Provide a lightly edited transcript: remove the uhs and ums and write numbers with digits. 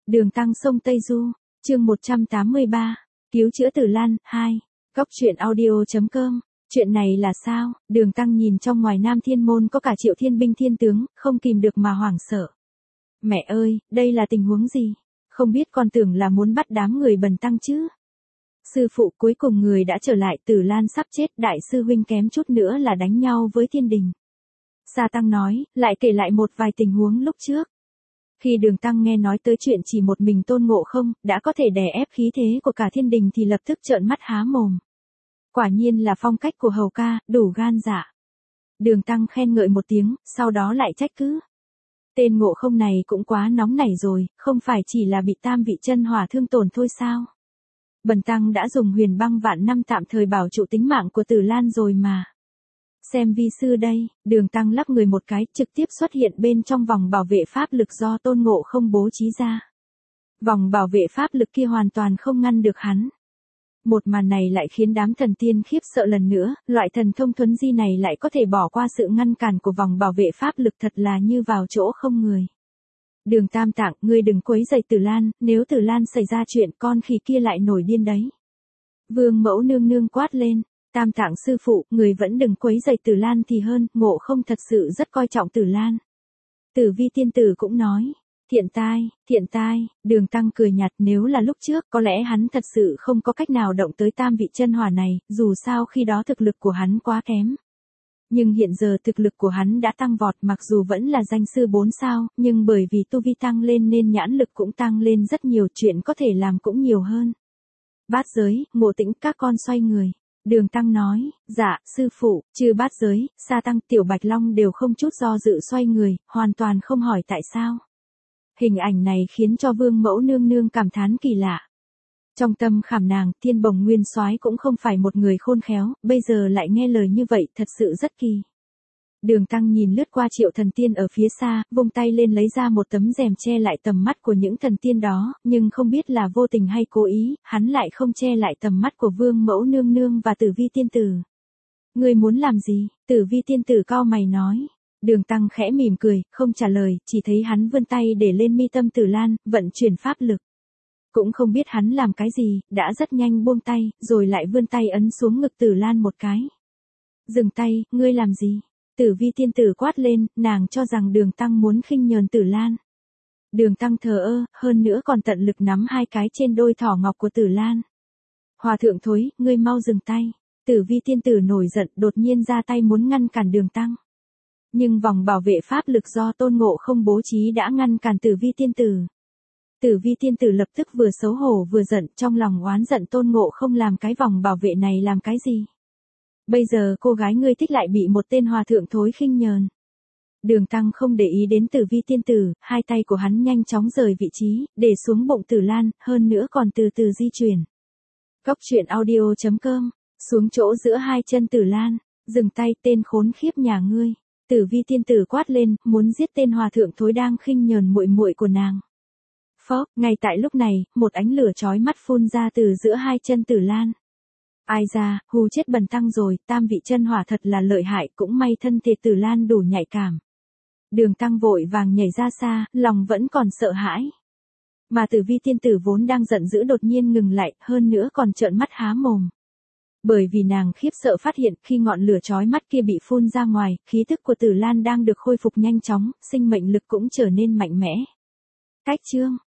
Đường Tăng sông Tây Du, chương 183, cứu chữa Tử Lan, 2, Cóc truyện audio.com. Chuyện này là sao? Đường Tăng nhìn trong ngoài Nam Thiên Môn có cả triệu thiên binh thiên tướng, không kìm được mà hoảng sợ. Mẹ ơi, đây là tình huống gì? Không biết con tưởng là muốn bắt đám người bần tăng chứ? Sư phụ, cuối cùng người đã trở lại, Tử Lan sắp chết, đại sư huynh kém chút nữa là đánh nhau với thiên đình. Sa Tăng nói, lại kể lại một vài tình huống lúc trước. Khi Đường Tăng nghe nói tới chuyện chỉ một mình Tôn Ngộ Không đã có thể đè ép khí thế của cả thiên đình thì lập tức trợn mắt há mồm. Quả nhiên là phong cách của hầu ca, đủ gan dạ. Đường Tăng khen ngợi một tiếng, sau đó lại trách cứ. Tên Ngộ Không này cũng quá nóng nảy rồi, không phải chỉ là bị tam vị chân hỏa thương tổn thôi sao? Bần tăng đã dùng huyền băng vạn năm tạm thời bảo trụ tính mạng của Tử Lan rồi mà. Xem vi sư đây, Đường Tăng lắc người một cái, trực tiếp xuất hiện bên trong vòng bảo vệ pháp lực do Tôn Ngộ Không bố trí ra. Vòng bảo vệ pháp lực kia hoàn toàn không ngăn được hắn. Một màn này lại khiến đám thần tiên khiếp sợ lần nữa, loại thần thông thuấn di này lại có thể bỏ qua sự ngăn cản của vòng bảo vệ pháp lực, thật là như vào chỗ không người. Đường Tam Tạng, ngươi đừng quấy rầy Tử Lan, nếu Tử Lan xảy ra chuyện con khỉ kia lại nổi điên đấy. Vương Mẫu nương nương quát lên. Tam Tạng sư phụ, người vẫn đừng quấy rầy Tử Lan thì hơn, Ngộ Không thật sự rất coi trọng Tử Lan. Tử Vi tiên tử cũng nói, thiện tai, Đường Tăng cười nhạt, nếu là lúc trước, có lẽ hắn thật sự không có cách nào động tới tam vị chân hỏa này, dù sao khi đó thực lực của hắn quá kém. Nhưng hiện giờ thực lực của hắn đã tăng vọt, mặc dù vẫn là danh sư 4 sao, nhưng bởi vì tu vi tăng lên nên nhãn lực cũng tăng lên rất nhiều, chuyện có thể làm cũng nhiều hơn. Bát Giới, Ngộ Tĩnh, các con xoay người. Đường Tăng nói, dạ, sư phụ, trừ Bát Giới, Sa Tăng, Tiểu Bạch Long đều không chút do dự xoay người, hoàn toàn không hỏi tại sao. Hình ảnh này khiến cho Vương Mẫu nương nương cảm thán kỳ lạ. Trong tâm khảm nàng, Thiên Bồng Nguyên Soái cũng không phải một người khôn khéo, bây giờ lại nghe lời như vậy, thật sự rất kỳ. Đường Tăng nhìn lướt qua triệu thần tiên ở phía xa, vung tay lên lấy ra một tấm rèm che lại tầm mắt của những thần tiên đó, nhưng không biết là vô tình hay cố ý, hắn lại không che lại tầm mắt của Vương Mẫu nương nương và Tử Vi tiên tử. Ngươi muốn làm gì? Tử Vi tiên tử cau mày nói. Đường Tăng khẽ mỉm cười, không trả lời, chỉ thấy hắn vươn tay để lên mi tâm Tử Lan, vận chuyển pháp lực. Cũng không biết hắn làm cái gì, đã rất nhanh buông tay, rồi lại vươn tay ấn xuống ngực Tử Lan một cái. Dừng tay, ngươi làm gì? Tử Vi tiên tử quát lên, nàng cho rằng Đường Tăng muốn khinh nhờn Tử Lan. Đường Tăng thờ ơ, hơn nữa còn tận lực nắm hai cái trên đôi thỏ ngọc của Tử Lan. Hòa thượng thối, ngươi mau dừng tay. Tử Vi tiên tử nổi giận, đột nhiên ra tay muốn ngăn cản Đường Tăng. Nhưng vòng bảo vệ pháp lực do Tôn Ngộ Không bố trí đã ngăn cản Tử Vi tiên tử. Tử Vi tiên tử lập tức vừa xấu hổ vừa giận, trong lòng oán giận Tôn Ngộ Không làm cái vòng bảo vệ này làm cái gì. Bây giờ cô gái ngươi thích lại bị một tên hòa thượng thối khinh nhờn. Đường Tăng không để ý đến Tử Vi tiên tử, hai tay của hắn nhanh chóng rời vị trí, để xuống bụng Tử Lan, hơn nữa còn từ từ di chuyển. Cóc truyện audio.com, xuống chỗ giữa hai chân Tử Lan, dừng tay, tên khốn khiếp nhà ngươi. Tử Vi tiên tử quát lên, muốn giết tên hòa thượng thối đang khinh nhờn muội muội của nàng. Phốc, ngay tại lúc này, một ánh lửa chói mắt phun ra từ giữa hai chân Tử Lan. Ai ra, hù chết bần tăng rồi, tam vị chân hỏa thật là lợi hại, cũng may thân thể Tử Lan đủ nhạy cảm. Đường Tăng vội vàng nhảy ra xa, lòng vẫn còn sợ hãi. Mà Tử Vi tiên tử vốn đang giận dữ đột nhiên ngừng lại, hơn nữa còn trợn mắt há mồm. Bởi vì nàng khiếp sợ phát hiện khi ngọn lửa chói mắt kia bị phun ra ngoài, khí tức của Tử Lan đang được khôi phục nhanh chóng, sinh mệnh lực cũng trở nên mạnh mẽ. Cách chương